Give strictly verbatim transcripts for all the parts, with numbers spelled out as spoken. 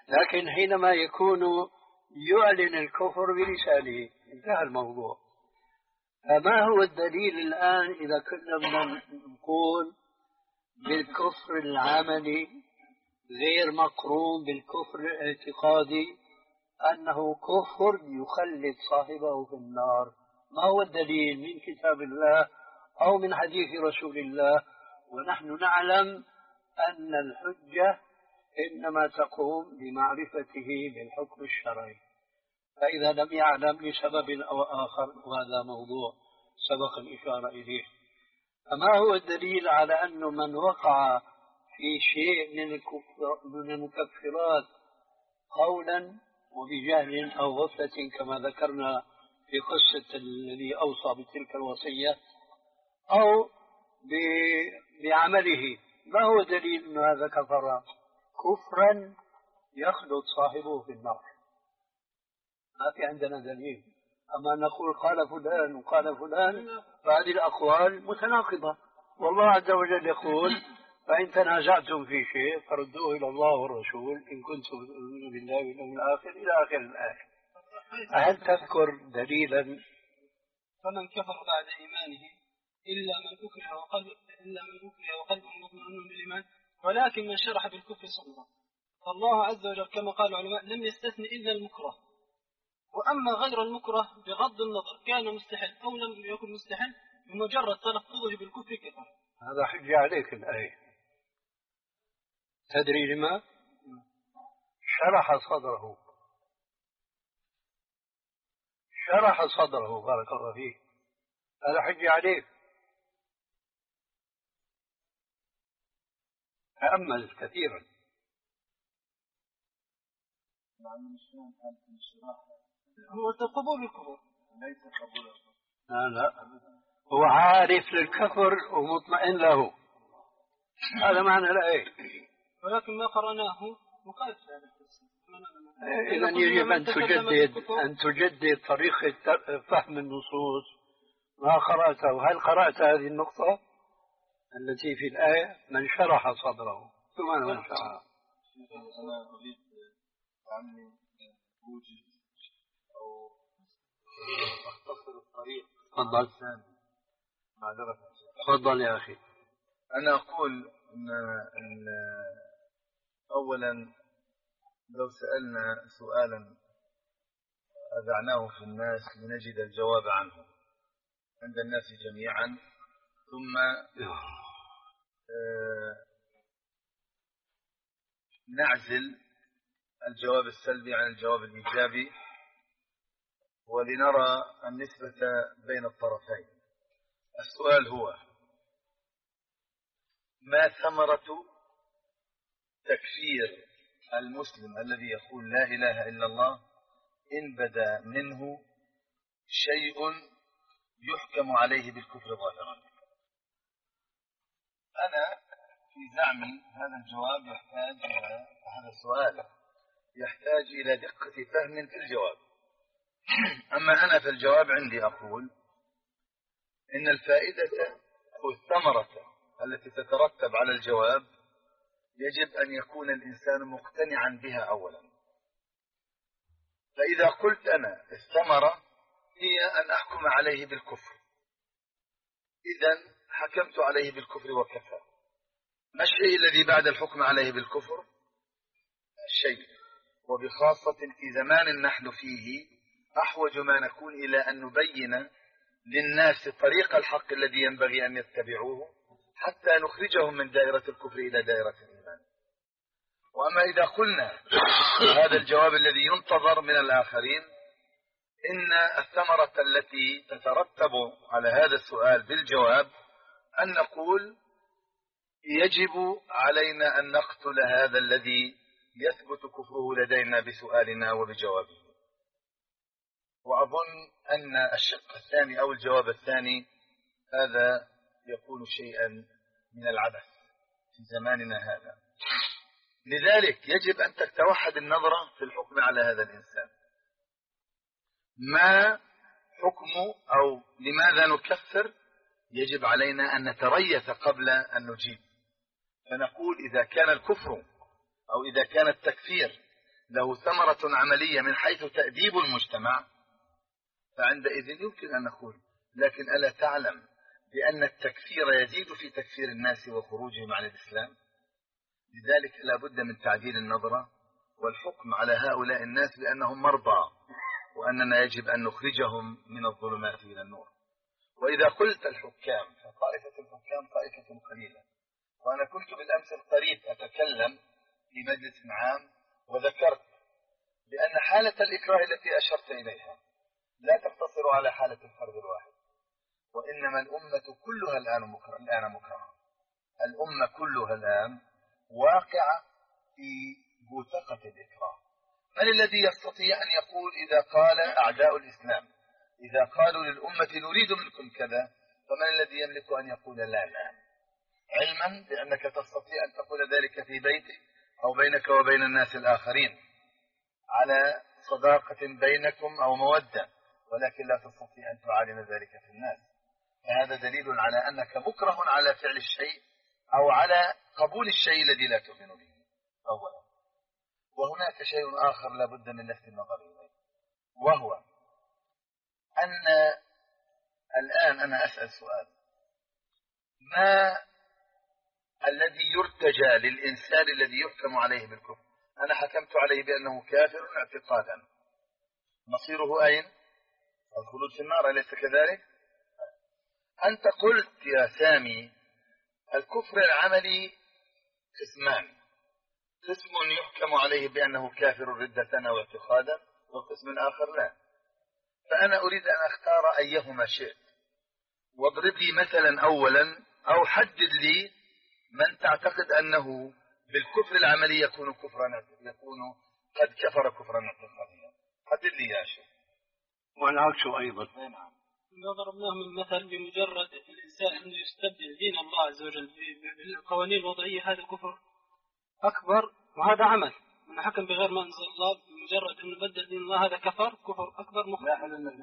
لكن حينما يكون يعلن الكفر بلسانه انتهى الموضوع. فما هو الدليل الآن إذا كنا بدنا نقول بالكفر العملي غير مقرون بالكفر الاعتقادي أنه كفر يخلد صاحبه في النار؟ ما هو الدليل من كتاب الله أو من حديث رسول الله؟ ونحن نعلم أن الحجة إنما تقوم بمعرفته بالحكم الشرعي، فإذا لم يعلم لسبب أو آخر وهذا موضوع سبق الإشارة إليه. فما هو الدليل على أن من وقع في شيء من المكفرات قولا وبجهل أو غفلة كما ذكرنا في قصة الذي أوصى بتلك الوصية أو بعمله، ما هو دليل أن هذا كفر كفرا يخلد صاحبه في النار؟ ما في عندنا دليل. أما نقول قال فلان وقال فلان فهذه الأقوال متناقضة، والله عز وجل يقول فإن تنازعتم في شيء فردوه إلى الله والرسول إن كنتم تؤمنون بالله واليوم الآخر إلى آخر الآية. هل تذكر دليلا؟ فمن كفر بعد إيمانه إلا من أكره وقلب إلا من أكره وقلبه مطمئن بالإيمان ولكن من شرح بالكفر صدرا. فالله عز وجل كما قال العلماء لم يستثني إلا المكره، وأما غير المكره بغض النظر كان مستحيل أو لم يكن مستحيل بمجرد تلفظه بالكفر كفر. هذا حجة عليك الآية. تدري لما؟ شرح صدره، شرح صدره بارك الله فيه، هذا حجة عليك. تأمل كثيرا. هو قبول الكفر ليس قبول الكفر. لا لا، هو عارف للكفر ومطمئن له، هذا معنى الآية. ولكن ما قرأناه مخالف هذا التفسير. إذا يجب أن تجدد أن تجدد طريقة فهم النصوص. ما قرأته؟ هل قرأت هذه النقطة التي في الآية من شرح صدره؟ ثم من شرح. أنا أريد عني وجد أو أختصر الطريق. تفضل. تفضل يا أخي. أنا أقول إن, إن أولا لو سألنا سؤالا أذعناه في الناس لنجد الجواب عنه عند الناس جميعا، ثم آه نعزل الجواب السلبي عن الجواب الإيجابي ولنرى النسبة بين الطرفين. السؤال هو: ما ثمرة تكفير المسلم الذي يقول لا إله إلا الله إن بدا منه شيء يحكم عليه بالكفر ظاهرا؟ أنا في زعمي هذا الجواب يحتاج إلى هذا السؤال يحتاج إلى دقة فهم في الجواب. أما أنا في الجواب عندي أقول إن الفائدة أو الثمرة التي تترتب على الجواب يجب أن يكون الإنسان مقتنعا بها أولا. فإذا قلت أنا الثمرة هي أن أحكم عليه بالكفر، إذن حكمت عليه بالكفر وكفى. ما الشيء الذي بعد الحكم عليه بالكفر؟ الشيء، وبخاصة في زمان نحن فيه أحوج ما نكون إلى أن نبين للناس طريق الحق الذي ينبغي أن يتبعوه حتى نخرجهم من دائرة الكفر إلى دائرة الإيمان. وأما إذا قلنا هذا الجواب الذي ينتظر من الآخرين إن الثمرة التي تترتب على هذا السؤال بالجواب أن نقول يجب علينا أن نقتل هذا الذي يثبت كفره لدينا بسؤالنا وبجوابه. وأظن أن الشق الثاني أو الجواب الثاني هذا يكون شيئا من العبث في زماننا هذا. لذلك يجب أن تتوحد النظرة في الحكم على هذا الإنسان. ما حكم أو لماذا نكفر؟ يجب علينا أن نتريث قبل أن نجيب، فنقول إذا كان الكفر أو إذا كان التكفير له ثمرة عملية من حيث تأديب المجتمع، فعندئذ يمكن أن نقول. لكن ألا تعلم بأن التكفير يزيد في تكفير الناس وخروجهم عن الإسلام؟ لذلك لا بد من تعديل النظرة والحكم على هؤلاء الناس بأنهم مرضى، وأننا يجب أن نخرجهم من الظلمات إلى النور. وإذا قلت الحكام فطائفة الحكام طائفة قليلة. وأنا كنت بالأمس القريب أتكلم في مجلس عام وذكرت بأن حالة الإكراه التي أشرت إليها لا تقتصر على حالة الفرد الواحد، وإنما الأمة كلها الآن مكرهة. الآن مكرهة الأمة كلها الآن واقعة في بوتقة الإكراه. من الذي يستطيع أن يقول إذا قال أعداء الإسلام، إذا قالوا للأمة نريد منكم كذا، فمن الذي يملك أن يقول لا لا، علما بأنك تستطيع أن تقول ذلك في بيتك أو بينك وبين الناس الآخرين على صداقة بينكم أو مودة، ولكن لا تستطيع أن تعلن ذلك في الناس. فهذا دليل على أنك مكره على فعل الشيء أو على قبول الشيء الذي لا تؤمن به أولا. وهناك شيء آخر لا بد من لفت النظر إليه، وهو أن الآن أنا أسأل سؤال: ما الذي يرتجى للإنسان الذي يحكم عليه بالكفر؟ أنا حكمت عليه بأنه كافر اعتقادا، مصيره أين؟ الخلود في النار، أليس كذلك؟ أنت قلت يا سامي الكفر العملي قسمان، قسم يحكم عليه بأنه كافر ردة أو اعتقادا، وقسم آخر لا. فأنا أريد أن أختار أيهما شئت، واضرب لي مثلا أولا، أو حدد لي من تعتقد أنه بالكفر العملي يكون كفرا، يكون قد كفر كفرا اعتقاديا. حدد لي يا شيخ. والعكس أيضا. نعم. ما ضربناه من مثل بمجرد الإنسان أنه يستبدل دين الله عز وجل بالقوانين الوضعية، هذا كفر أكبر، وهذا عمل من حكم بغير ما أنزل الله. بمجرد أنه بدل دين الله هذا كفر كفر أكبر مخالف.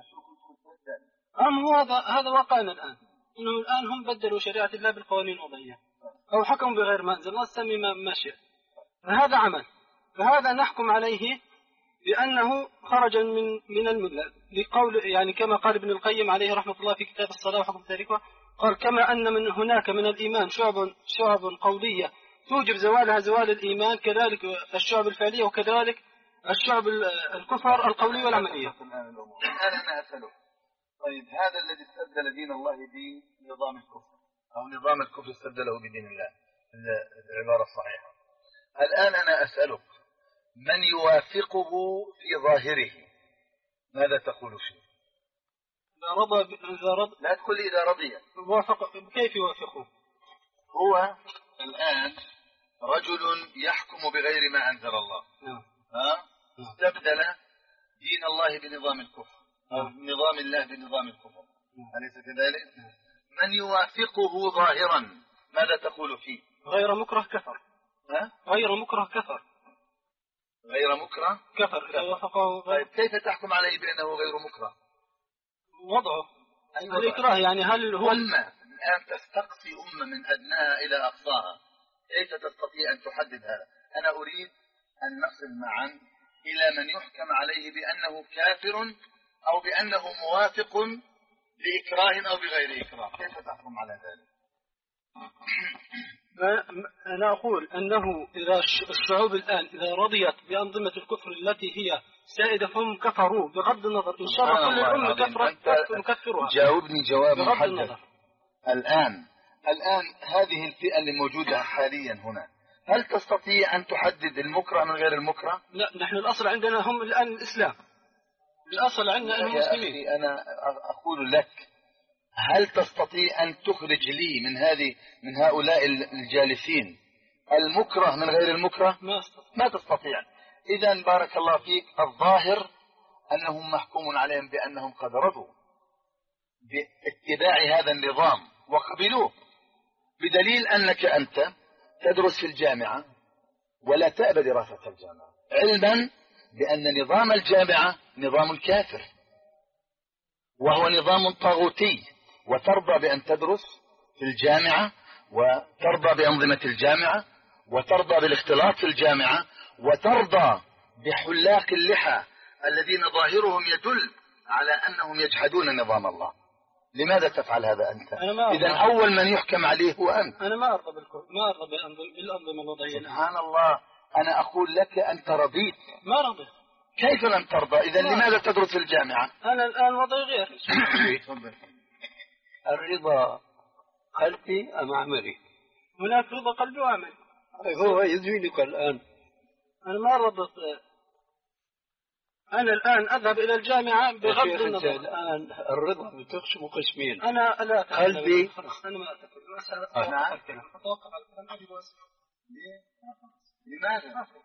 أم هذا هذا واقعنا الآن، إنه الآن هم بدلوا شريعة الله بالقوانين الوضعية أو حكموا بغير ما أنزل الله، سمي ما شئ، فهذا عمل. فهذا نحكم عليه بأنه خرج من من الملة، لقول يعني كما قال ابن القيم عليه رحمة الله في كتاب الصلاة وحكم تاركها، قال: كما أن من هناك من الإيمان شعب شعب قولية توجب زوالها زوال الإيمان، كذلك الشعب الفعلية، وكذلك الشعب الكفر القولية والعملية. الآن أنا أسأله: طيب هذا الذي استبدل دين الله بنظام الكفر، أو نظام الكفر استبدله بدين الله، العبارة الصحيحة، الآن أنا أسألك: من يوافقه في ظاهره ماذا تقول فيه؟ إذا رضى إذا رضى لا تقول إذا رضي. وافق، كيف يوافقه؟ هو الآن رجل يحكم بغير ما أنزل الله، ها؟ استبدل دين الله بنظام الكفر، أو نظام الله بنظام الكفر، أليس كذلك؟ من يوافقه ظاهرا ماذا تقول فيه؟ غير مكره كفر. ها؟ غير مكره كفر. غير مكره كفر إذا وافقه. طيب كيف تحكم عليه بأنه غير مكره؟ وضعه الإكراه، يعني هل هو أمة الآن تستقصي أمة من أدناها إلى أقصاها، كيف تستطيع أن تحدد هذا؟ أنا أريد أن نصل معا إلى من يحكم عليه بأنه كافر أو بأنه موافق بإكراه أو بغير إكراه، كيف تحكم على ذلك؟ أنا أقول أنه إذا الشعوب الآن إذا رضيت بأنظمة الكفر التي هي سائدة فهم كفروا بغض النظر، إن شاء الله كل الأمة كفرت نكفرها. جاوبني جواب بغض محدد. النظر. الآن الآن هذه الفئة اللي موجودة حاليا هنا، هل تستطيع أن تحدد المكره من غير المكره؟ لا، نحن الأصل عندنا هم الآن الإسلام، الأصل عندنا أنهم مسلمين. أنا أقول لك: هل تستطيع أن تخرج لي من هذه من هؤلاء الجالسين المكره من غير المكره؟ ما استطيع. ما تستطيع. إذن بارك الله فيك، الظاهر أنهم محكوم عليهم بأنهم قد رضوا باتباع هذا النظام وقبلوه، بدليل أنك أنت تدرس في الجامعة ولا تأبى دراسة الجامعة، علما بأن نظام الجامعة نظام الكافر وهو نظام طاغوتي، وترضى بأن تدرس في الجامعة وترضى بأنظمة الجامعة وترضى بالاختلاط في الجامعة وترضى بحلاق اللحى الذين ظاهرهم يدل على أنهم يجحدون نظام الله. لماذا تفعل هذا أنت؟ إذا أول من يحكم عليه هو أنت. أنا ما أرضى بالكفر، ما أرضى بالأنظمة الوضعية. سبحان الله، أنا أقول لك أنت رضيت. ما رضيت. كيف لم ترضى؟ إذا لماذا تدرس في الجامعة؟ أنا الآن وضعي غير. الرضا قلبي أم عملي؟ هناك رضا قلبي وعملي. هو يزوينك الآن. أنا ما رضيت. أنا الآن أذهب إلى الجامعة بغض النظر. الآن الرضا بتقسم قسمين. أنا لا قلبي. أنا ما أتكلم. أنا أتوقف على الكلام أبي واسف. لماذا؟ لا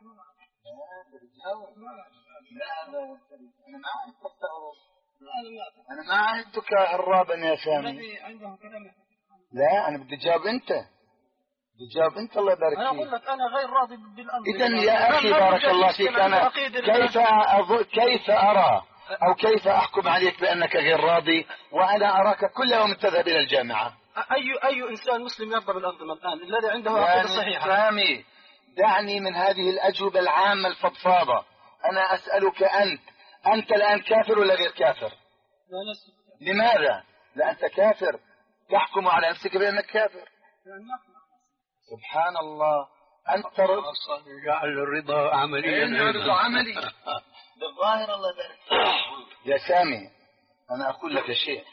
أنا ما عهدتك أنا ما عهدتك هرابا يا سامي. لا أنا بدي أجاوب أنت، بدي أجاوب أنت. الله يبارك فيك. أنا أقول لك أنا غير راضي بالأمر. إذن يا أخي بارك الله فيك، أنا كيف أظ... كيف أرى أو كيف أحكم عليك بأنك غير راضي وأنا أراك كل يوم تذهب إلى الجامعة؟ أي أي إنسان مسلم يرضى بالأنظمة الآن الذي عنده عقيدة صحيحة؟ سامي دعني من هذه الأجوبة العامة الفضفاضة. أنا أسألك أنت، أنت الآن كافر ولا غير كافر؟ لا لست. لماذا؟ لا أنت كافر، تحكم على نفسك بأنك كافر. سبحان الله. أنت رضا جعل الرضا عمليا. الرضا عملي بالظاهر. الله يبارك يا سامي. أنا أقول لك شيء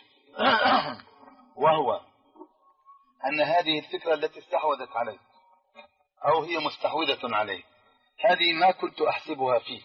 وهو أن هذه الفكرة التي استحوذت عليك أو هي مستحوذة عليك هذه ما كنت أحسبها فيك،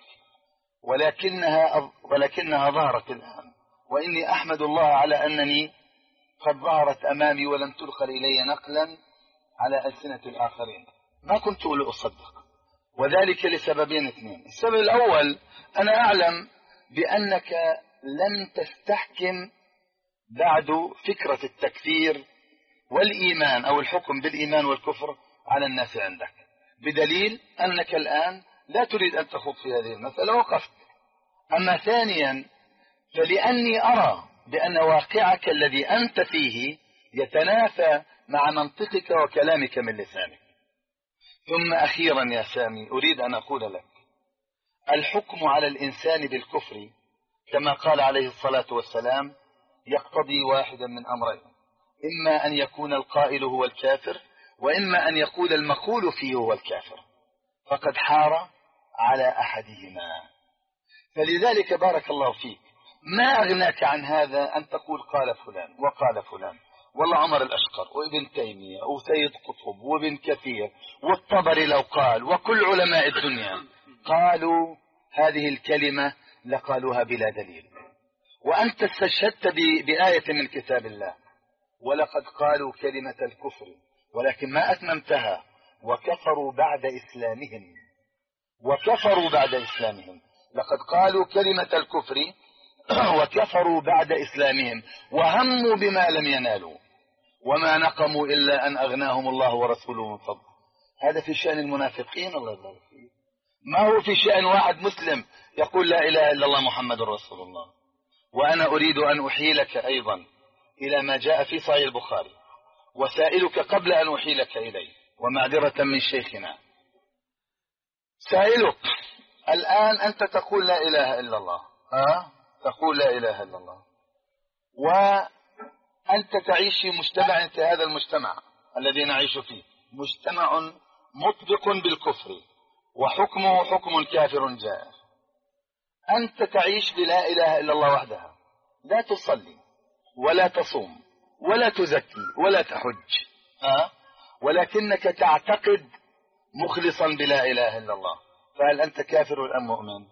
ولكنها ولكنها ظهرت الآن، وإني أحمد الله على أنني قد ظهرت أمامي ولم تدخل إلي نقلا على ألسنة الآخرين. ما كنت أصدق، وذلك لسببين اثنين. السبب الأول أنا أعلم بأنك لم تستحكم بعد فكرة التكفير والإيمان أو الحكم بالإيمان والكفر على الناس عندك، بدليل أنك الآن لا تريد أن تخوض في هذه المسألة وقفت. أما ثانيا فلأني أرى بأن واقعك الذي أنت فيه يتنافى مع منطقك وكلامك من لسانك. ثم أخيرا يا سامي أريد أن أقول لك الحكم على الإنسان بالكفر كما قال عليه الصلاة والسلام يقتضي واحدا من أمرين: إما أن يكون القائل هو الكافر، وإما أن يقول المقول فيه هو الكافر، فقد حار على أحدهما. فلذلك بارك الله فيك ما أغناك عن هذا أن تقول قال فلان وقال فلان، والله عمر الأشقر وابن تيمية وسيد قطب وابن كثير والطبري لو قال وكل علماء الدنيا قالوا هذه الكلمة لقالوها بلا دليل، وأنت استشهدت بآية من كتاب الله: ولقد قالوا كلمة الكفر ولكن ما أتممتها وكفروا بعد إسلامهم. وكفروا بعد إسلامهم لقد قالوا كلمة الكفر وكفروا بعد إسلامهم وهموا بما لم ينالوا وما نقموا إلا أن أغناهم الله ورسوله من فضل. هذا في شأن المنافقين. الله يبارك فيه. ما هو في شأن واحد مسلم يقول لا إله إلا الله محمد رسول الله. وأنا أريد أن أحيلك أيضا إلى ما جاء في صحيح البخاري، وسائلك قبل أن أحيلك إليه ومعذرة من شيخنا، سائلك الآن أنت تقول لا إله إلا الله، ها؟ تقول لا إله إلا الله، وأنت تعيش في مجتمع في هذا المجتمع الذي نعيش فيه مجتمع مطبق بالكفر وحكمه حكم كافر جائر. أنت تعيش بلا إله إلا الله وحدها، لا تصلي ولا تصوم ولا تزكي ولا تحج، ها؟ ولكنك تعتقد مخلصا بلا إله إلا الله، فهل أنت كافر أم مؤمن؟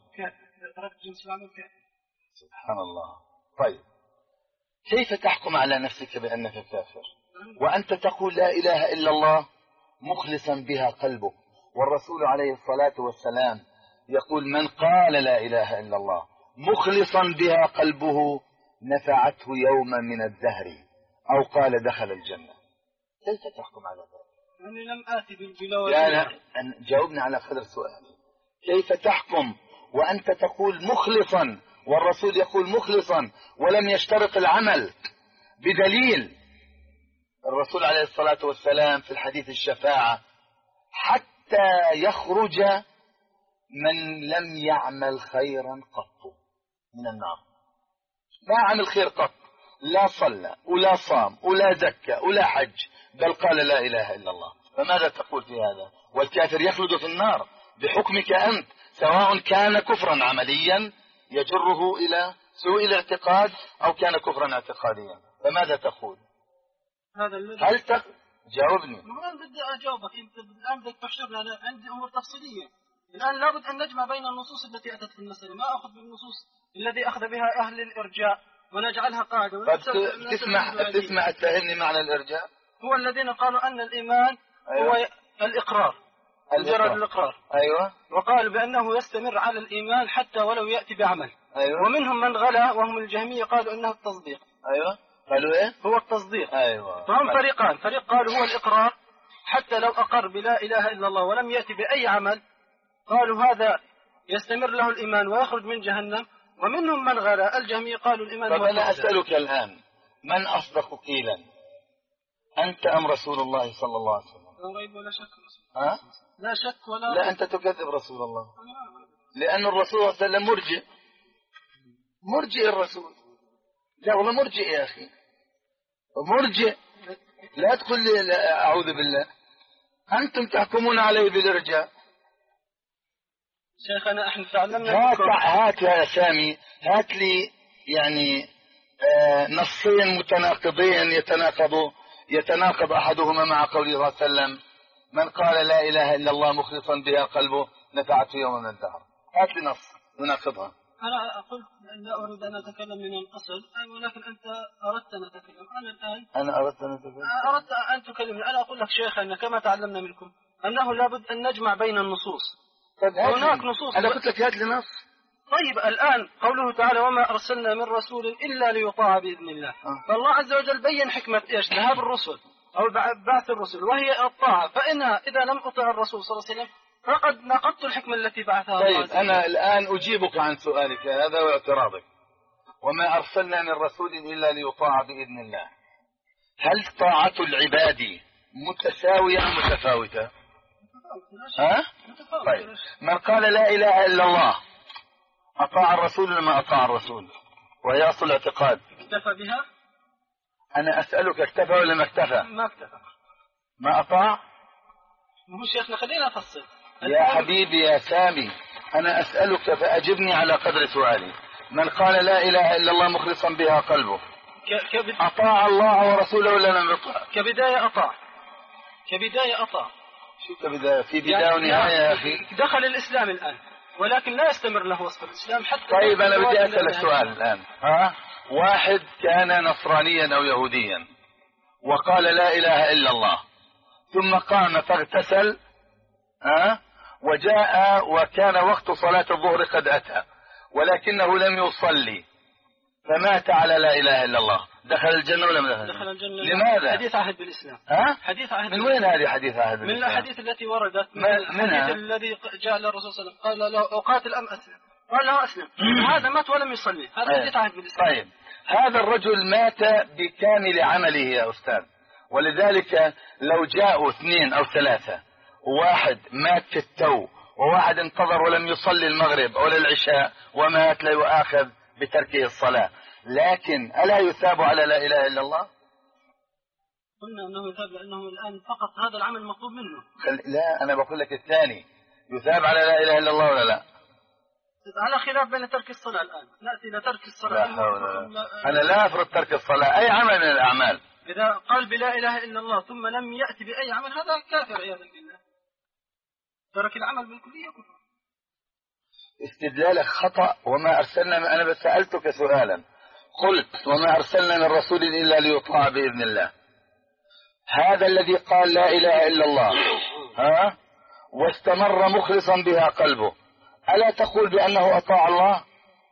سبحان الله. طيب كيف تحكم على نفسك بأنك كافر وأنت تقول لا إله إلا الله مخلصا بها قلبك؟ والرسول عليه الصلاة والسلام يقول: من قال لا إله إلا الله مخلصا بها قلبه نفعته يوما من الدهر، أو قال دخل الجنة. كيف تحكم على ذلك؟ أنا لم آتي بالبلاوة. لا جاوبنا على قدر سؤالي. كيف تحكم وأنت تقول مخلصا والرسول يقول مخلصا ولم يشترط العمل، بدليل الرسول عليه الصلاة والسلام في الحديث الشفاعة: حتى يخرج من لم يعمل خيرا قط من النار. ما عمل خير قط، لا صلى ولا صام ولا زكى ولا حج، بل قال لا إله إلا الله. فماذا تقول في هذا؟ والكافر يخلد في النار بحكمك أنت، سواء كان كفرا عمليا يجره إلى سوء الاعتقاد أو كان كفرا اعتقاديا. فماذا تقول؟ هذا الذي هل تق... جاوبني. الآن بدي أجاوبك. أنت الآن بدك تحشرنا. أنا عندي أمور تفصيلية. الآن لابد أن نجمع بين النصوص التي أتت في المسألة، ما أخذ بالنصوص الذي أخذ بها أهل الإرجاء ونجعلها قاعدة. تسمع تسمع تفهمني معنى الإرجاء؟ هو الذين قالوا أن الإيمان أيوة. هو الإقرار، مجرد الإقرار. أيوة. وقالوا بأنه يستمر على الإيمان حتى ولو يأتي بعمل. أيوة. ومنهم من غلا وهم الجهمية قالوا إنه التصديق. أيوة. قالوا إيه؟ هو التصديق. أيوة. فهم فريقان، فريق قالوا هو الإقرار حتى لو أقر بلا إله إلا الله ولم يأتي بأي عمل، قالوا هذا يستمر له الإيمان ويخرج من جهنم. ومنهم من غلا الجهمية قالوا الإيمان. طب أنا أسألك الآن، من أصدق قيلا، أنت أم رسول الله صلى الله عليه وسلم؟ لا ريب ولا شك. ها؟ لا شك ولا لا، أنت تكذب رسول الله، لأن الرسول صلى الله عليه وسلم مرجئ. مرجئ الرسول. لا والله مرجئ يا أخي، مرجئ. لا تقول لي لا أعوذ بالله، أنتم تحكمون عليه بالإرجاء. شيخنا احنا تعلمنا. هات هات يا سامي، هات لي يعني آه نصين متناقضين يتناقضوا يتناقض أحدهما مع قوله صلى الله عليه وسلم: من قال لا إله إلا الله مخلصا بها قلبه نفعته يوم من الدهر. هات لي نص يناقضها. أنا قلت لا أريد أن أتكلم من الأصل، ولكن أنت أردت أن أتكلم. أنا الآن أنا أردت أن أتكلم. أردت أن تكلمني. أنا أقول لك شيخنا كما تعلمنا منكم أنه لابد أن نجمع بين النصوص. هناك نصوص. أنا قلت لك هات لي نص. طيب الآن قوله تعالى: وما أرسلنا من رسول إلا ليطاع بإذن الله. أه. فالله عز وجل بين حكمة إيش ذهاب الرسل أو بعث الرسل، وهي الطاعة. فإنها إذا لم أطع الرسول صلى الله عليه وسلم فقد نقضت الحكمة التي بعثها الله. طيب أنا الآن أجيبك عن سؤالك هذا واعتراضك. وما أرسلنا من رسول إلا ليطاع بإذن الله. هل طاعة العباد متساوية أم متفاوتة؟ ها؟ طيب من قال لا إله إلا الله أطاع الرسول ولا ما أطاع الرسول؟ وهي أصل الاعتقاد. اكتفى بها؟ أنا أسألك اكتفى ولا ما اكتفى؟ ما اكتفى. ما أطاع؟ مو شيخنا خلينا نفصل. يا حبيبي يا سامي، أنا أسألك فأجبني على قدر سؤالي. من قال لا إله إلا الله مخلصا بها قلبه ك... كبد... أطاع الله ورسوله ولا لم يطع؟ كبداية أطاع. كبداية أطاع. شو كبداية؟ في بداية يعني ونهاية يا أخي. دخل الإسلام الآن ولكن لا يستمر له وصف الإسلام حتى. طيب أنا بدي أسألك سؤال الآن. ها؟ واحد كان نصرانيا أو يهوديا وقال لا إله إلا الله، ثم قام فاغتسل، ها؟ وجاء وكان وقت صلاة الظهر قد أتى ولكنه لم يصلي فمات على لا إله إلا الله، دخل الجنة ولا ما دخل؟ دخل الجنة. لماذا؟ حديث عهد بالإسلام. ها؟ حديث عهد. من وين هذه حديث عهد بالإسلام؟ من الأحاديث التي وردت. من منها الحديث الذي جاء للرسول صلى الله عليه وسلم قال له أقاتل أم أسلم؟ قال له أسلم. هذا مات ولم يصلي. هذا حديث عهد بالإسلام. طيب هذا الرجل مات بكامل عمله يا أستاذ، ولذلك لو جاءوا اثنين أو ثلاثة وواحد مات في التو وواحد انتظر ولم يصلي المغرب ولا العشاء ومات لا يؤاخذ بتركه الصلاة، لكن ألا يثاب على لا إله إلا الله؟ قلنا أنه يثاب لأنه الآن فقط هذا العمل مطلوب منه. لا أنا بقول لك الثاني يثاب على لا إله إلا الله ولا لا؟ على خلاف بين ترك الصلاة. الآن نأتي إلى ترك الصلاة. لا حول. أنا لا أفرض ترك الصلاة، أي عمل من الأعمال. إذا قال بلا إله إلا الله ثم لم يأتي بأي عمل هذا كافر عياذا بالله، ترك العمل بالكلية كفر. استدلالك خطأ. وما أرسلنا، أنا بس سألتك سؤالا قلت وما أرسلنا من رسول إلا ليطاع بإذن الله. هذا الذي قال لا إله إلا الله ها واستمر مخلصا بها قلبه، ألا تقول بأنه أطاع الله؟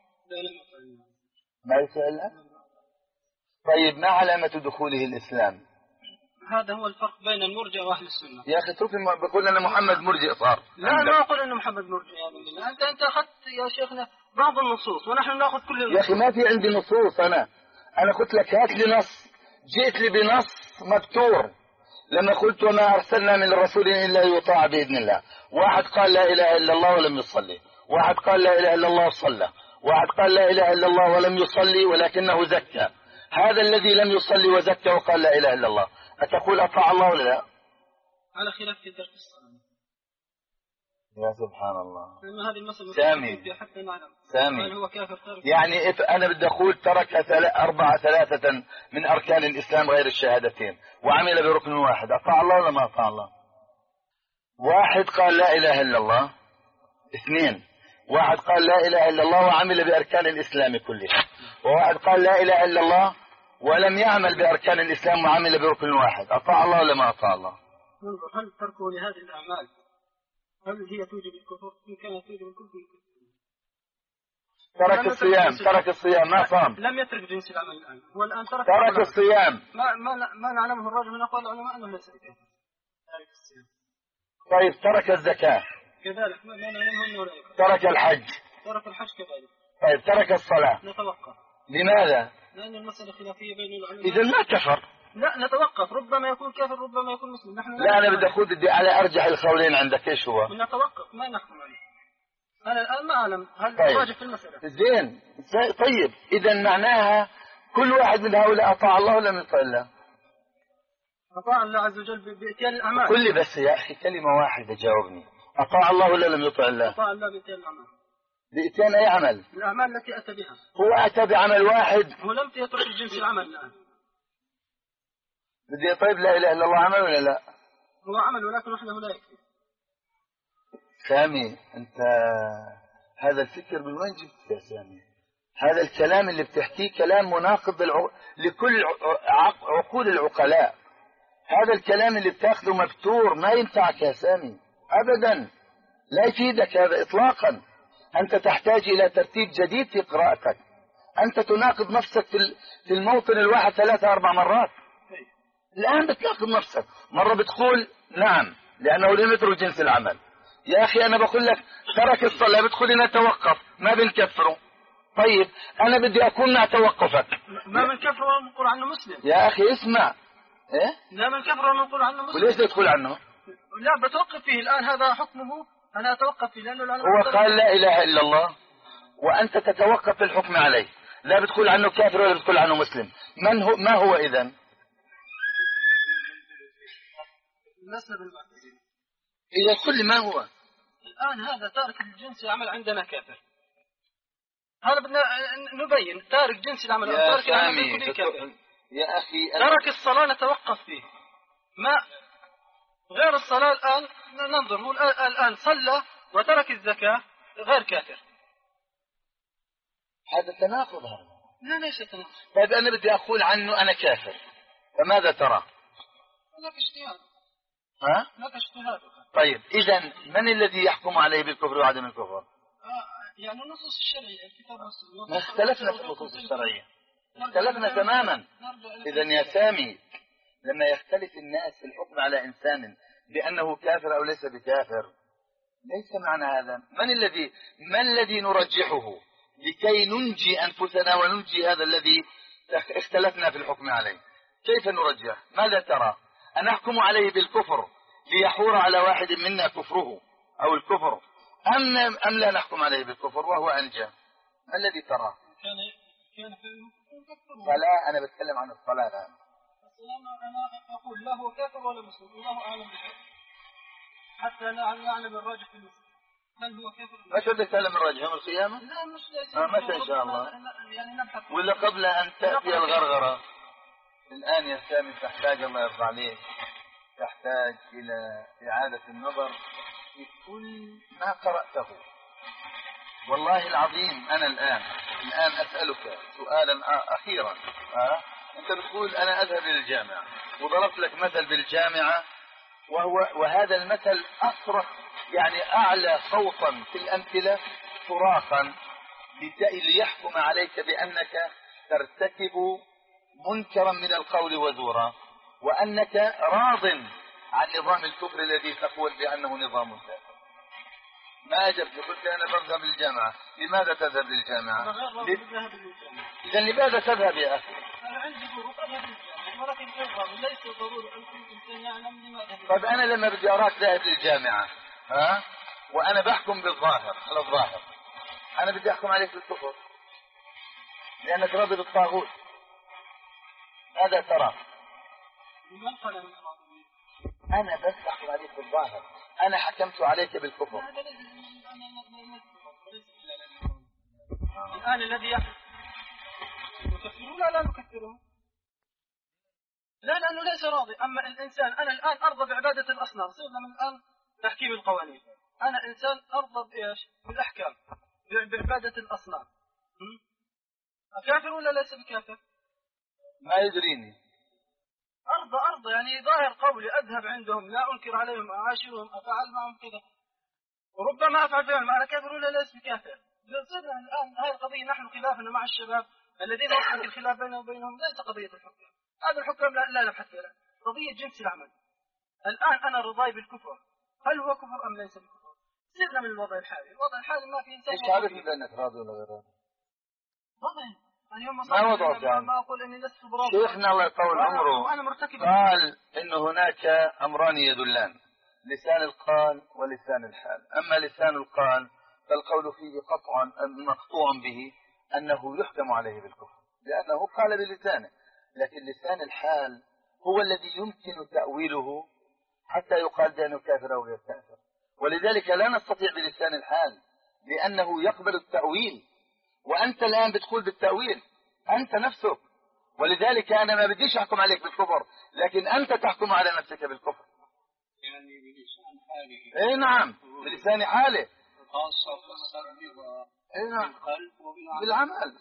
ما يسأل. طيب ما علامة دخوله الإسلام؟ هذا هو الفرق بين المرجئة وأهل السنة. يا أخي اتركني بقول أن محمد مرجئ صار. لا ما أقول أن محمد مرجئ يا بالله. أنت أنت أخذت يا شيخنا بعض النصوص ونحن نأخذ كل النصوص. يا أخي ما في عندي نصوص. أنا أنا قلت لك هات لي نص، جئت لي بنص مبتور لما قلت وما أرسلنا من رسول إلا يطاع بإذن الله، واحد قال لا إله إلا الله ولم يصلي، واحد قال لا إله إلا الله وصلى، واحد قال لا إله إلا الله ولم يصلي ولكنه زكى. هذا الذي لم يصلي وزكى وقال لا إله إلا الله أتقول أطاع الله ولا لا؟ على خلاف في ترك الصلاة. يا سبحان الله. لأن هذه المسألة سامي حتى نعلم سامي هل هو كافر ترك. يعني أنا بدي أقول ترك أربعة ثلاثة من أركان الإسلام غير الشهادتين وعمل بركن واحد، أطاع الله ولا ما أطاع الله؟ واحد قال لا إله إلا الله، اثنين واحد قال لا إله إلا الله وعمل بأركان الإسلام كلها، وواحد قال لا إله إلا الله ولم يعمل بأركان الإسلام وعمل بركن واحد، أطاع الله ولا ما أطاع الله؟ ننظر هل تركه لهذه الأعمال هل هي توجب الكفر؟ إن كانت توجب الكفر ترك الصيام، ترك الصيام ما صام، لم يترك جنس العمل الآن، هو الآن ترك ترك الصيام. ما ما ما نعلمه الرجل من أقوال العلماء أنه ليس بكافر. ترك الصيام. طيب ترك الزكاة كذلك ما نعلمه أنه لا يكفر. ترك الحج. ترك الحج كذلك. طيب ترك الصلاة. نتوقف. لماذا؟ لأن المسألة خلافية بين العلماء. إذا ما كفر. لا نتوقف، ربما يكون كافر ربما يكون مسلم. نحن لا أنا بدي أخذ بدي على أرجح القولين عندك إيش هو؟ نتوقف ما نحكم عليه. أنا الآن ما أعلم هل طيب. واجب في المسألة. زين طيب إذا معناها كل واحد من هؤلاء أطاع الله ولا من يطاع الله؟ أطاع الله عز وجل بإتيان الأعمال. قل لي بس يا أخي كلمة واحدة جاوبني، أطاع الله ولا لم يطع الله؟ أطاع الله بإتيان الأعمال. بإتيان أي عمل؟ الأعمال التي أتى بها. هو أتى بعمل واحد. هو لم يترك الجنس العمل الآن. بدي طيب لا إله إلا الله عمل ولا لا؟ هو عمل ولكن وحده لا يكفي. سامي أنت هذا الفكر من وين جبت يا سامي؟ هذا الكلام اللي بتحكيه كلام مناقض الع... لكل ع... عقول العقلاء. هذا الكلام اللي بتاخذه مبتور ما ينفعك يا سامي أبدا، لا يفيدك هذا إطلاقا. أنت تحتاج إلى ترتيب جديد في قراءتك. أنت تناقض نفسك في الموطن الواحد ثلاثة أربع مرات. الآن بتناقض نفسك، مرة بتقول نعم لأنه لم يترك جنس العمل. يا أخي أنا بقول لك ترك الصلاة بتقول نتوقف ما بنكفره. طيب أنا بدي أكون مع توقفك. ما من كفر ونقول عنه مسلم. يا أخي اسمع إيه؟ لا من كفر ونقول عنه مسلم. وليش تقول عنه؟ لا بتوقف فيه الآن هذا حكمه أنا أتوقف فيه لأنه هو قال لا إله إلا الله وأنت تتوقف في الحكم عليه، لا بتقول عنه كافر ولا بتقول عنه مسلم. من هو ما هو إذن؟ المسلم المعتزلي. إذا كل ما هو الآن هذا تارك الجنس العمل عندنا كافر. هذا بدنا نبين تارك جنس العمل يا تارك سامي كافر. يا أخي ترك الصلاة نتوقف فيه. ما غير الصلاة الآن ننظر هو الآن صلى وترك الزكاة غير كافر. هذا تناقض هذا. لا ليس تناقض. طيب أنا بدي أقول عنه أنا كافر فماذا ترى؟ لك اجتهاد. ها؟ لك اجتهاد. طيب إذا من الذي يحكم عليه بالكفر وعدم الكفر؟ آه يعني النصوص الشرعية الكتاب والسنة. ما اختلفنا في النصوص الشرعية، اختلفنا تماما. إذا يا سامي لما يختلف الناس في الحكم على إنسان بأنه كافر أو ليس بكافر ليس معنى هذا من الذي ما الذي نرجحه لكي ننجي أنفسنا وننجي هذا الذي اختلفنا في الحكم عليه. كيف نرجح؟ ماذا ترى؟ أن نحكم عليه بالكفر ليحور على واحد منا كفره أو الكفر أم, أم لا نحكم عليه بالكفر وهو أنجى؟ ما الذي ترى؟ كان كان في الصلاة أنا بتكلم عن الصلاة الآن. أنا أقول لا هو كافر ولا مسلم الله أعلم بحق حتى نعلم الراجح في المسلم هل هو كافر. ما شو بدك تعلم الراجح يوم القيامة؟ لا مش ليس. آه متى إن شاء الله؟ يعني نبحث. ولا قبل أن تأتي الغرغرة. الآن يا سامي تحتاج الله يرضى عليك تحتاج إلى إعادة النظر في كل ما قرأته. والله العظيم أنا الآن الآن أسألك سؤالا أخيرا. أه؟ أنت بتقول أنا أذهب إلى الجامعة وضربت لك مثل بالجامعة وهو وهذا المثل أصرخ يعني أعلى صوتا في الأمثلة صراخا ليحكم عليك بأنك ترتكب منكرا من القول وزورا وأنك راض عن نظام الكفر الذي تقول بأنه نظام كافر. ما أجبت قلت أنا بذهب للجامعة. لماذا تذهب للجامعة؟ إذا لماذا تذهب يا أخي؟ أنا عندي ظروف أذهب للجامعة. ولكن يظهر ليس ضروري أن كل إنسان يعلم لماذا. طيب أنا لما بدي أراك ذاهب للجامعة ها وأنا بحكم بالظاهر على الظاهر، أنا بدي أحكم عليك بالكفر لأنك راضي بالطاغوت، ماذا ترى؟ من قال من أراضي؟ أنا بس أحكم عليك بالظاهر، أنا حكمت عليك بالكفر. الآن الذي يحكم نكفره؟ لا لا نكفره، لا لأنه ليس راضي. أما الإنسان أنا الآن أرضى بعبادة الأصنام، صرنا من الآن تحكيم القوانين، أنا إنسان أرضى بإيش؟ بالأحكام، بعبادة الأصنام، أكافر ولا ليس بكافر؟ ما يدريني. أرضى أرضى يعني ظاهر قولي، أذهب عندهم لا أنكر عليهم، أعاشرهم، أفعل معهم كذا، وربما أفعل فعل، أنا كافر ولا ليس بكافر؟ صرنا الآن هذه القضية نحن خلافنا مع الشباب الذين يحدث الخلاف بينهم وبينهم ليس قضية الحكام، هذا الحكام لا, لا نبحث فيها، قضية جنس العمل. الآن أنا رضاي بالكفر، هل هو كفر أم ليس بكفر؟ سيبنا من الوضع الحالي، الوضع الحالي ما في إنسان. إيش تعرف بأنك راضي ولا غير راضي؟ وضعي اليوم ما وضعك يعني؟ ما أقول إني لست براضي. شيخنا الله يطول عمره قال إن هناك أمران يدلان، لسان القال ولسان الحال. أما لسان القال فالقول فيه قطعا مقطوع به أنه يحكم عليه بالكفر لأنه قال بلسانه، لكن لسان الحال هو الذي يمكن تأويله حتى يقال بأنه كافر أو غير كافر، ولذلك لا نستطيع بلسان الحال لأنه يقبل التأويل، وأنت الآن بتقول بالتأويل أنت نفسك، ولذلك أنا ما بديش أحكم عليك بالكفر، لكن أنت تحكم على نفسك بالكفر. يعني بلسان حاله. إيه نعم بلسان حاله. خاصة فالسر بالقلب وبالعمل.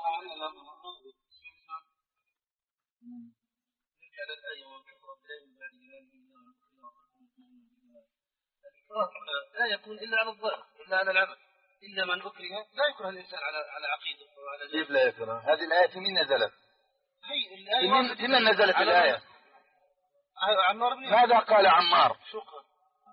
لا يكون إلا على الظاهر، إلا على العمل، إلا من أكره لا يكره الإنسان على على عقيدة وعلى كيف لا يكره؟ هذه الآية في من نزلت؟ في من نزلت الآية؟ عمار بن ماذا قال عمار؟ شكرا.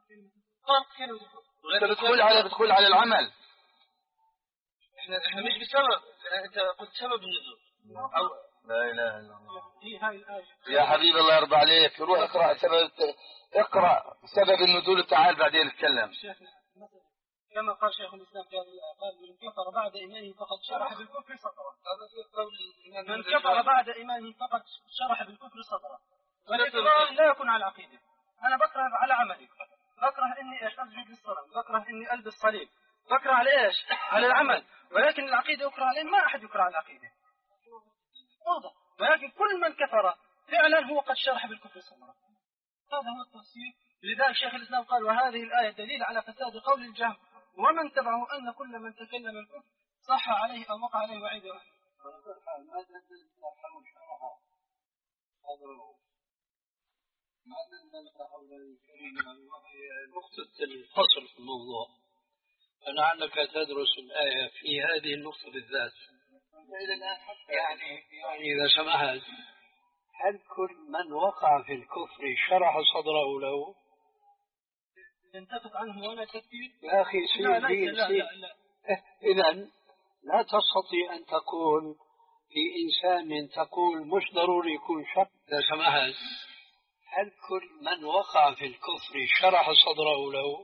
غير بتقول على بتقول على العمل. احنا احنا مش بسبب، انت قلت سبب النزول. لا اله الا الله. هي هاي الآية. يا حبيبي الله يرضى عليك، روح اقرا سبب اقرا سبب النزول وتعال بعدين نتكلم. كما قال شيخ الاسلام في هذه الآية، قال من كفر بعد ايمانه فقد شرح بالكفر صدره. من كفر بعد ايمانه فقد شرح بالكفر صدره. والاكراه لا يكون على العقيدة. انا بكره على عملي، بكره اني ايش اسجد للصنم، بكره اني البس صليب، بكره على ايش؟ على العمل، ولكن العقيدة يكره عليه، ما احد يكره على العقيدة. واضح. ولكن كل من كفر فعلا هو قد شرح بالكفر صدره. هذا هو التفسير. لذلك شيخ الاسلام قال وهذه الآية دليل على فساد قول الجهم ومن تبعه أن كل من تكلم الكفر صح عليه أو وقع عليه وعيد أهله. نقطة الفصل في الموضوع، فلعلك تدرس الآية في هذه النقطة بالذات. يعني يعني إذا سمحت، هل كل من وقع في الكفر شرح صدره له؟ ينتفق عنه ولا تكفير؟ يا أخي سيدي سيدي إذن لا تستطيع أن تقول في إنسان تقول مش ضروري يكون شر. إذا سمحت، هل كل من وقع في الكفر شرح صدره له؟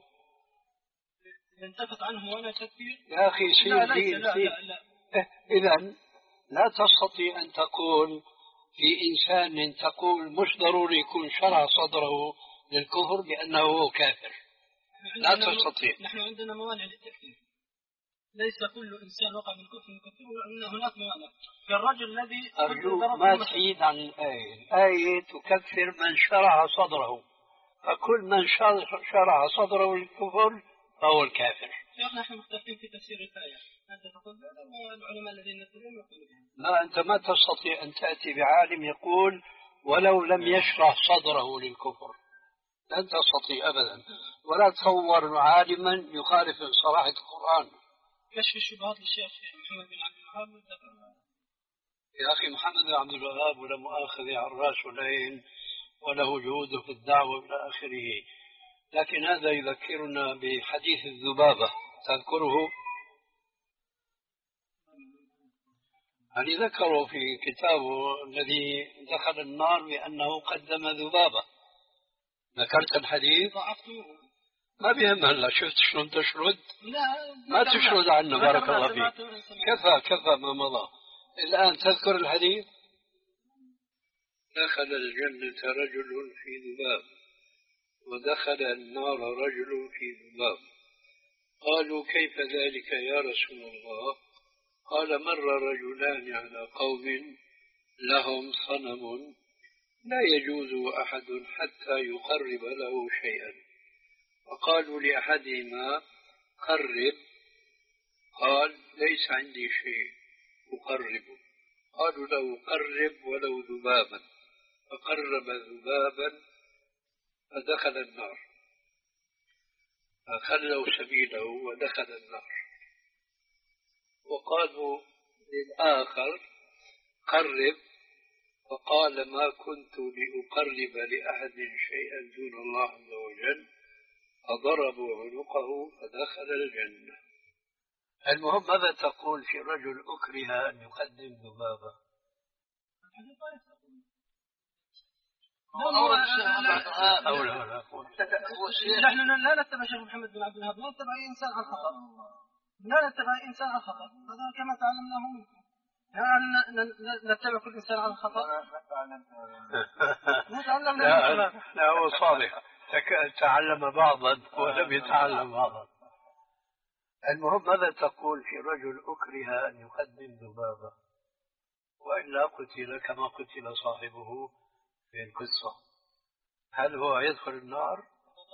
ينتفق عنه ولا تكفير؟ يا أخي سيدي سيدي إذن لا تستطيع أن تقول في إنسان تقول مش ضروري يكون شرح صدره للكفر بأنه كافر. لا تستطيع. نحن عندنا موانع للتكفير، ليس كل إنسان وقع من الكفر يكفره، وأن هناك موانع كالرجل الذي أرجوك ما تحيد عن الآية. الآية تكفر من شرح صدره، فكل من شرح صدره للكفر فهو الكافر. نحن مختلفين في تفسير الآية، أنت تقول والعلماء الذين يتبعون يقولون بها. لا أنت ما تستطيع أن تأتي بعالم يقول ولو لم يشرح صدره للكفر، لن تستطيع أبدا، ولا تصور عالما يخالف صراحة القرآن. كشف الشبهات للشيخ محمد بن عبد الوهاب. يا أخي محمد بن عبد الوهاب ولا مؤاخذ على الرأس والعين، وله جهوده في الدعوة إلى آخره، لكن هذا يذكرنا بحديث الذبابة، تذكره؟ يعني ذكروا في كتابه الذي دخل النار بأنه قدم ذبابة. ذكرت الحديث؟ ضعفته. ما بيهم هلا، شفت شلون تشرد؟ لا ما تشرد عنا بارك الله فيك. كفى كفى كفى ما مضى. الآن تذكر الحديث؟ دخل الجنة رجل في ذباب ودخل النار رجل في ذباب. قالوا كيف ذلك يا رسول الله؟ قال مر رجلان على قوم لهم صنم لا يجوز أحد حتى يقرب له شيئا، فقالوا لأحدهما قرب، قال ليس عندي شيء أقربه. قالوا له قرب ولو ذبابا، فقرب ذبابا فدخل النار، فخلوا سبيله ودخل النار. وقالوا للآخر قرب، فقال ما كنت لأقرب لأحد شيئا دون الله عز وجل، فضربوا عنقه فدخل الجنة. المهم ماذا تقول في رجل أكره أن يقدم ذبابة؟ أو لا لا نحن لا نتبع شيخ محمد بن عبد الوهاب، لا نتبع أي إنسان عن خطأ، لا نتبع أي إنسان عن خطأ، هذا كما تعلمناه منكم. هل نتبع كل إنسان عن خطأ؟ لا لا هو صالح تعلم بعضا ولم يتعلم بعضا. المهم ماذا تقول في رجل أكره أن يقدم ذبابة وإلا قتل كما قتل صاحبه في القصة؟ هل هو يدخل النار؟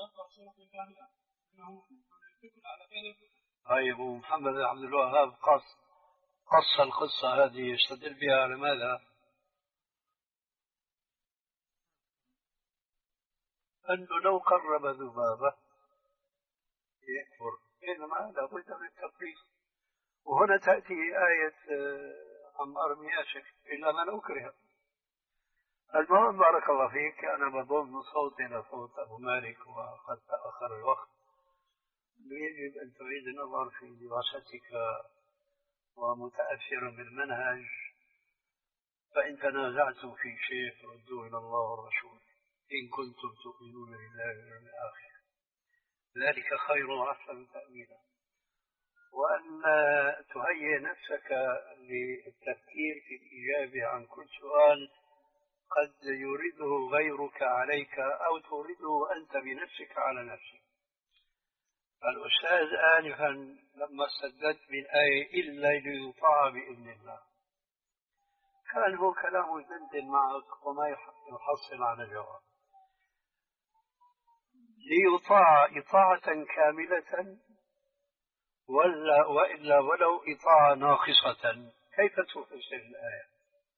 طيب ومحمد بن عبد الوهاب قص قص القصة هذه يستدل بها لماذا؟ أنه لو قرب ذبابة يكفر، إنما لابد من التقريب. وهنا تأتي آية عمار بن ياسر إلا من أكره. المهم بارك الله فيك، أنا بضم صوتي إلى صوت أبو مالك وقد تأخر الوقت. يجب أن تعيد النظر في دراستك ومتأثرا بالمنهج، فإن تنازعتم في شيء فردوه إلى الله والرسول إن كنتم تؤمنون بالله واليوم الآخر، ذلك خير وأحسن تأويلا. وأن تهيئ نفسك للتفكير في الإجابة عن كل سؤال قد يريده غيرك عليك أو تريده أنت بنفسك على نفسك. الأستاذ آنفا لما استدلت بالآية إلا ليطاع بإذن الله، كان هو كلامه يدندن معك وما يحصل على جواب. ليطاع إطاعة كاملة ولا وإلا ولو إطاعة ناقصة، كيف تفسر الآية؟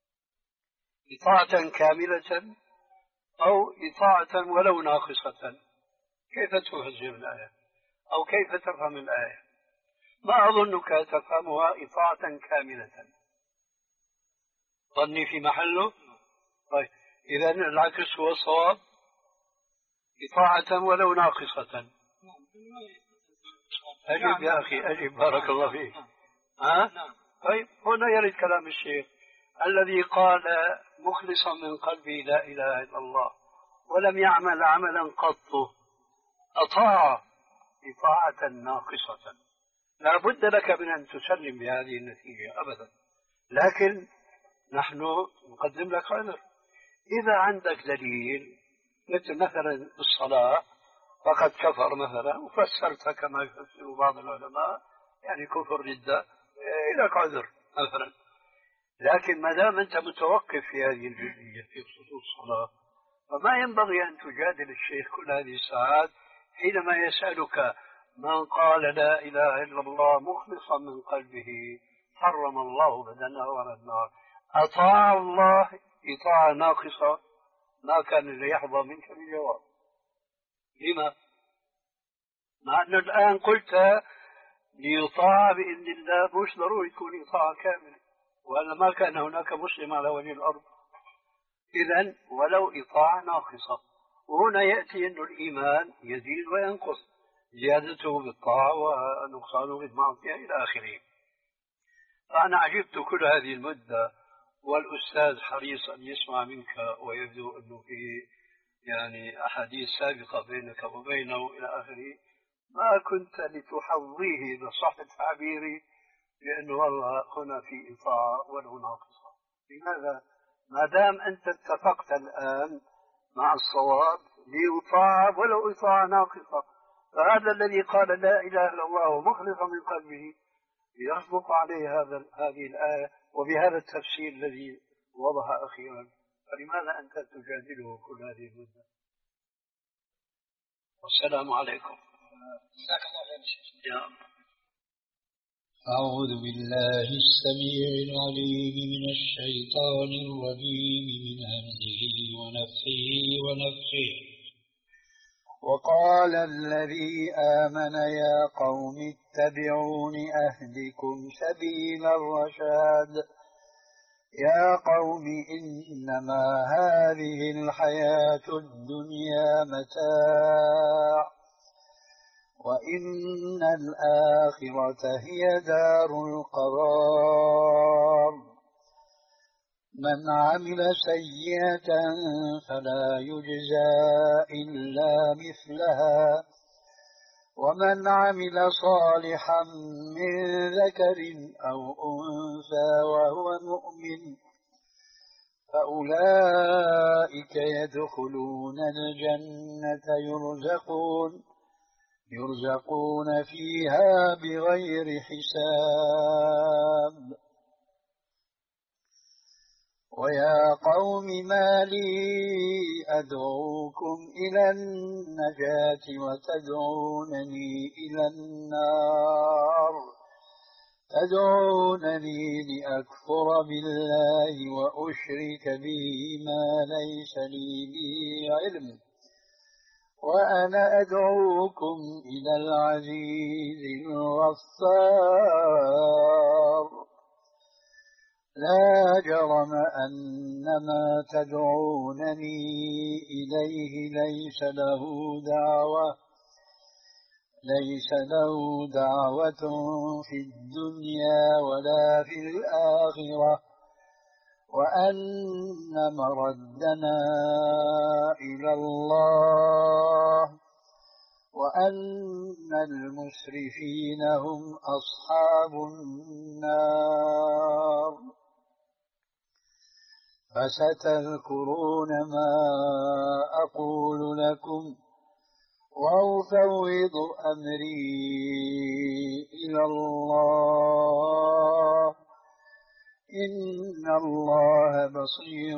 إطاعة كاملة أو إطاعة ولو ناقصة، كيف تفسر الآية أو كيف تفهم الآية؟ ما أظنك تفهمها إطاعة كاملة. ظني في محله. طيب إذا العكس هو الصواب، إطاعة ولو ناقصة. أجب يا أخي أجب بارك الله فيك. ها؟ طيب هنا يرد كلام الشيخ الذي قال مخلصا من قلبه لا إله إلا الله ولم يعمل عملا قط، أطاع إطاعة ناقصة. لا بد لك من أن تسلم بهذه النتيجة أبدا، لكن نحن نقدم لك عذر. إذا عندك دليل مثل مثلا الصلاة فقد كفر مثلا وفسرت كما يفسر بعض العلماء يعني كفر ردة، لك عذر مثلا. لكن ما دام أنت متوقف في هذه الجزئية في خصوص الصلاة، فما ينبغي أن تجادل الشيخ كل هذه الساعات حينما يسألك من قال لا إله إلا الله مخلصا من قلبه حرم الله بدنه على النار. أطاع الله إطاعة ناقصة، ما كان ليحظى منك بالجواب. لما؟ مع أنه الآن قلت ليطاع بإذن الله، مش ضروري تكون إطاعة كاملة، وأنا ما كان هناك مسلم على وجه الأرض. إذن ولو إطاعة ناقصة. وهنا يأتي أن الإيمان يزيد وينقص، زيادته بالطاعة ونقصانه بالمعصية إلى آخره. وأنا عجبت كل هذه المدة، والأستاذ حريص أن يسمع منك، ويبدو أنه في يعني أحاديث سابقة بينك وبينه إلى آخره. ما كنت لتحظيه بصح تعبيري لأنه والله هنا في إطاعة ولو ناقصة. لماذا؟ ما دام أنت اتفقت الآن مع الصواب ليطاع ولو إطاعة ناقصة، فهذا الذي قال لا إله إلا الله مخلصا من قلبه يصدق عليه هذا هذه الآية وبهذا التفسير الذي وضح أخيرا. فلماذا أنت تجادله كل هذه المدة؟ والسلام عليكم. جزاك الله خير شيخ. أعوذ بالله السميع العليم من الشيطان الرجيم من همزه ونفخه ونفخه. وقال الذي آمن يا قوم اتبعون أهدكم سبيل الرشاد. يا قوم إنما هذه الحياة الدنيا متاع وإن الآخرة هي دار القرار. من عمل سيئة فلا يجزى إلا مثلها ومن عمل صالحا من ذكر أو أنثى وهو مؤمن فأولئك يدخلون الجنة يرزقون يرزقون فيها بغير حساب. ويا قوم ما لي أدعوكم إلى النجاة وتدعونني إلى النار تدعونني لأكفر بالله وأشرك به ما ليس لي به علم وأنا أدعوكم إلى العزيز الغفار. لا جرم أن ما تدعونني إليه ليس له دعوة ليس له دعوة في الدنيا ولا في الآخرة وأن مردنا إلى الله وأن المسرفين هم أصحاب النار. فستذكرون ما أقول لكم وأفوض أمري إلى الله إن الله بصير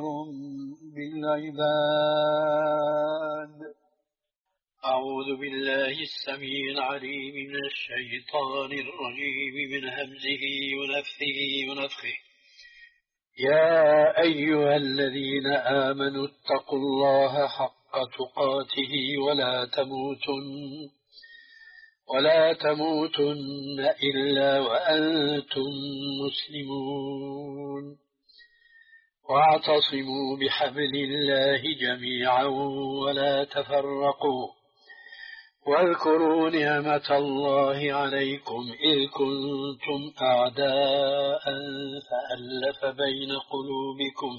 بالعباد. أعوذ بالله السميع العليم من الشيطان الرجيم من همزه ونفثه ونفخه. يا أيها الذين آمنوا اتقوا الله حق تقاته ولا تموتن ولا تموتن إلا وأنتم مسلمون. واعتصموا بحبل الله جميعا ولا تفرقوا واذكروا نعمة الله عليكم إذ كنتم أعداء فألف بين قلوبكم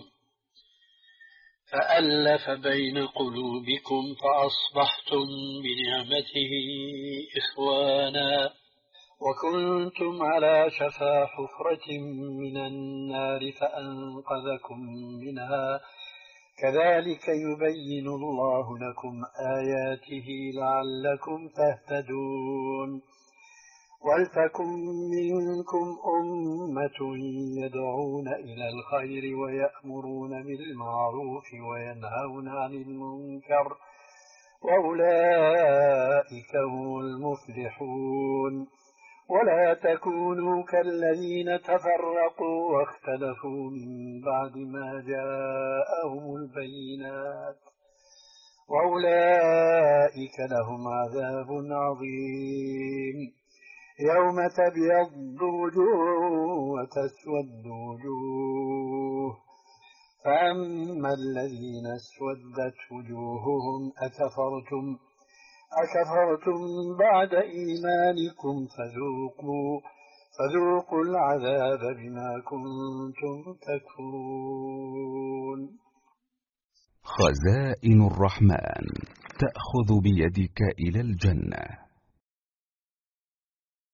فألف بين قلوبكم فأصبحتم بنعمته إخوانا وكنتم على شفا حفرة من النار فأنقذكم منها كذلك يبين الله لكم آياته لعلكم تهتدون. ولتكن منكم أمة يدعون إلى الخير ويأمرون بالمعروف وينهون عن المنكر وأولئك هم المفلحون. ولا تكونوا كالذين تفرقوا واختلفوا من بعد ما جاءهم البينات وأولئك لهم عذاب عظيم. يوم تبيض وجوه وتسود وجوه فأما الذين اسودت وجوههم أكفرتم أكفرتم بعد إيمانكم فذوقوا فذوقوا العذاب بما كنتم تكفرون. خزائن الرحمن تأخذ بيدك إلى الجنة.